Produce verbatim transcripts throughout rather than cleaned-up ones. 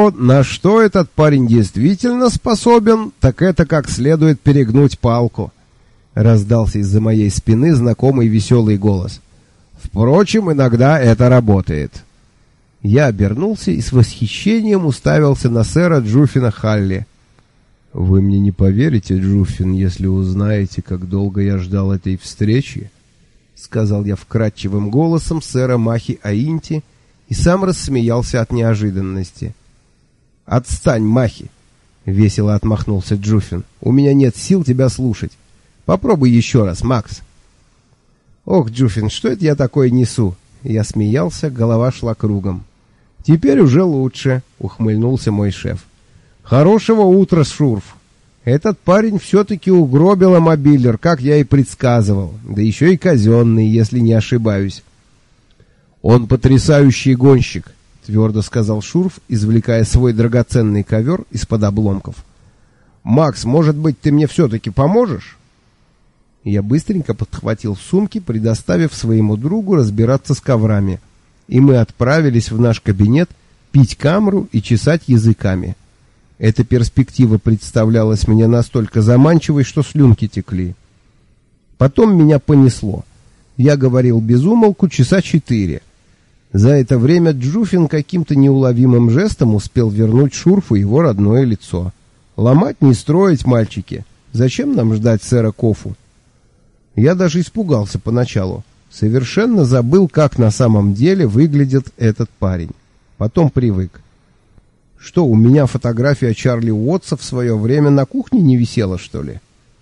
Но на что этот парень действительно способен, так это как следует перегнуть палку. Раздался из-за моей спины знакомый веселый голос. Впрочем, иногда это работает. Я обернулся и с восхищением уставился на сэра Джуффина Халли. «Вы мне не поверите, Джуффин, если узнаете, как долго я ждал этой встречи», — сказал я вкрадчивым голосом сэра Махи Аинти и сам рассмеялся от неожиданности. «Отстань, Махи!» — весело отмахнулся Джуффин. «У меня нет сил тебя слушать. Попробуй еще раз, Макс». «Ох, Джуффин, что это я такое несу?» Я смеялся, голова шла кругом. «Теперь уже лучше», — ухмыльнулся мой шеф. «Хорошего утра, Шурф. Этот парень все-таки угробил мобилер, как я и предсказывал. Да еще и казенный, если не ошибаюсь». «Он потрясающий гонщик», — твердо сказал Шурф, извлекая свой драгоценный ковер из-под обломков. «Макс, может быть, ты мне все-таки поможешь?» Я быстренько подхватил сумки, предоставив своему другу разбираться с коврами, и мы отправились в наш кабинет пить камру и чесать языками. Эта перспектива представлялась мне настолько заманчивой, что слюнки текли. Потом меня понесло. Я говорил без умолку часа четыре. За это время Джуффин каким-то неуловимым жестом успел вернуть Шурфу его родное лицо. «Ломать не строить, мальчики. Зачем нам ждать сэра Кофу?» Я даже испугался поначалу. Совершенно забыл, как на самом деле выглядит этот парень. Потом привык. Что, у меня фотография Чарли Уотса в свое время на кухне не висела, что ли?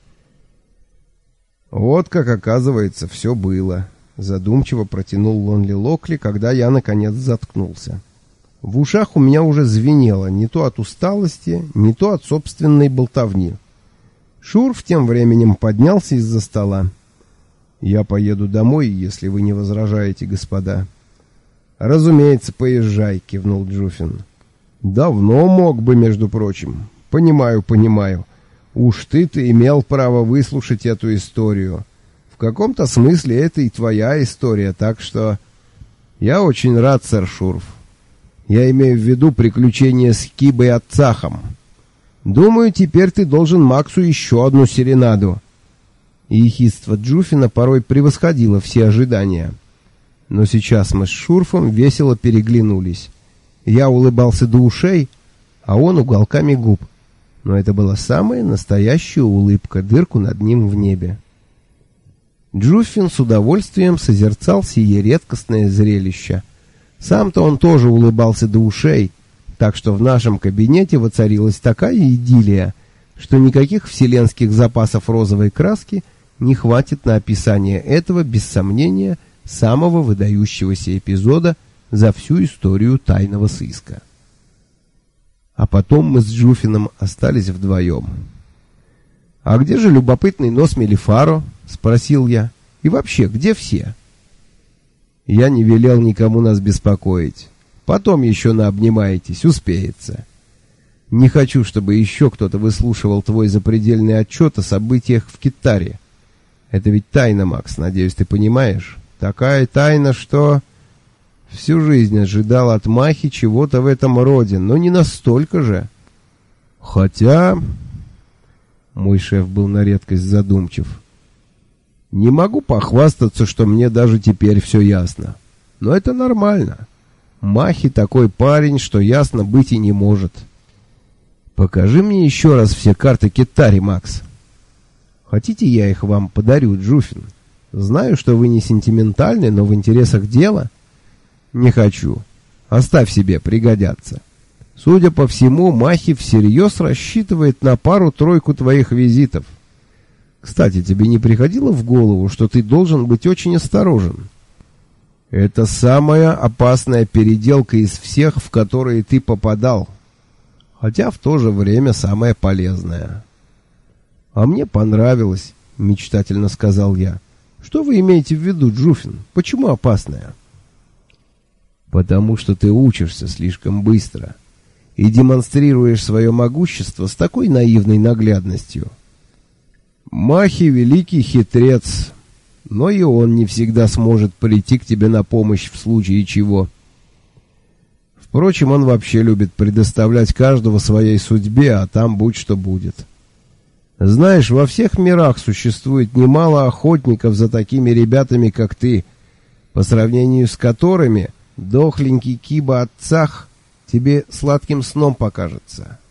Вот как, оказывается, все было. Задумчиво протянул Лонли Локли, когда я, наконец, заткнулся. В ушах у меня уже звенело, не то от усталости, не то от собственной болтовни. Шурф тем временем поднялся из-за стола. «Я поеду домой, если вы не возражаете, господа». «Разумеется, поезжай», — кивнул Джуффин. «Давно мог бы, между прочим. Понимаю, понимаю. Уж ты-то имел право выслушать эту историю. В каком-то смысле это и твоя история, так что...» «Я очень рад, сэр Шурф. Я имею в виду приключения с Кибой и Цахом. Думаю, теперь ты должен Максу еще одну серенаду». И ехидство Джуффина порой превосходило все ожидания. Но сейчас мы с Шурфом весело переглянулись. Я улыбался до ушей, а он уголками губ. Но это была самая настоящая улыбка, дырку над ним в небе. Джуффин с удовольствием созерцал сие редкостное зрелище. Сам-то он тоже улыбался до ушей, так что в нашем кабинете воцарилась такая идиллия, что никаких вселенских запасов розовой краски не хватит на описание этого, без сомнения, самого выдающегося эпизода за всю историю тайного сыска. А потом мы с Джуффином остались вдвоем. «А где же любопытный нос Мелифаро?» — спросил я. «И вообще, где все?» «Я не велел никому нас беспокоить. Потом еще наобнимаетесь, успеется. Не хочу, чтобы еще кто-то выслушивал твой запредельный отчет о событиях в Китаре. Это ведь тайна, Макс, надеюсь, ты понимаешь? Такая тайна, что...» Всю жизнь ожидал от Махи чего-то в этом роде, но не настолько же. Хотя... Мой шеф был на редкость задумчив. Не могу похвастаться, что мне даже теперь все ясно. Но это нормально. Махи такой парень, что ясно быть и не может. Покажи мне еще раз все карты Китари, Макс. Хотите, я их вам подарю, Джуффин? Знаю, что вы не сентиментальны, но в интересах дела... «Не хочу. Оставь себе, пригодятся. Судя по всему, Махи всерьез рассчитывает на пару-тройку твоих визитов. Кстати, тебе не приходило в голову, что ты должен быть очень осторожен? Это самая опасная переделка из всех, в которые ты попадал. Хотя в то же время самая полезная». «А мне понравилось», — мечтательно сказал я. «Что вы имеете в виду, Джуффин? Почему опасная?» «Потому что ты учишься слишком быстро и демонстрируешь свое могущество с такой наивной наглядностью. Махи — великий хитрец, но и он не всегда сможет прийти к тебе на помощь в случае чего. В Впрочем, он вообще любит предоставлять каждого своей судьбе, а там будь что будет. Знаешь, во всех мирах существует немало охотников за такими ребятами, как ты, по сравнению с которыми дохленький Киба от Цах тебе сладким сном покажется.